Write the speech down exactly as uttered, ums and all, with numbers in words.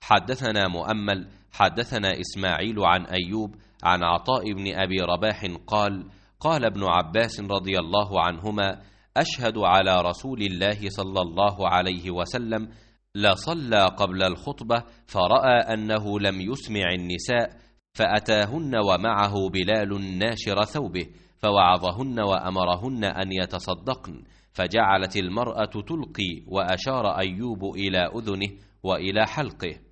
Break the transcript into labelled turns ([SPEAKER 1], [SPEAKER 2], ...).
[SPEAKER 1] حدثنا مؤمل حدثنا إسماعيل عن أيوب عن عطاء بن أبي رباح قال قال ابن عباس رضي الله عنهما أشهد على رسول الله صلى الله عليه وسلم لصلى قبل الخطبة فرأى أنه لم يسمع النساء فأتاهن ومعه بلال ناشر ثوبه فوعظهن وأمرهن أن يتصدقن، فجعلت المرأة تلقي وأشار أيوب إلى أذنه وإلى حلقه.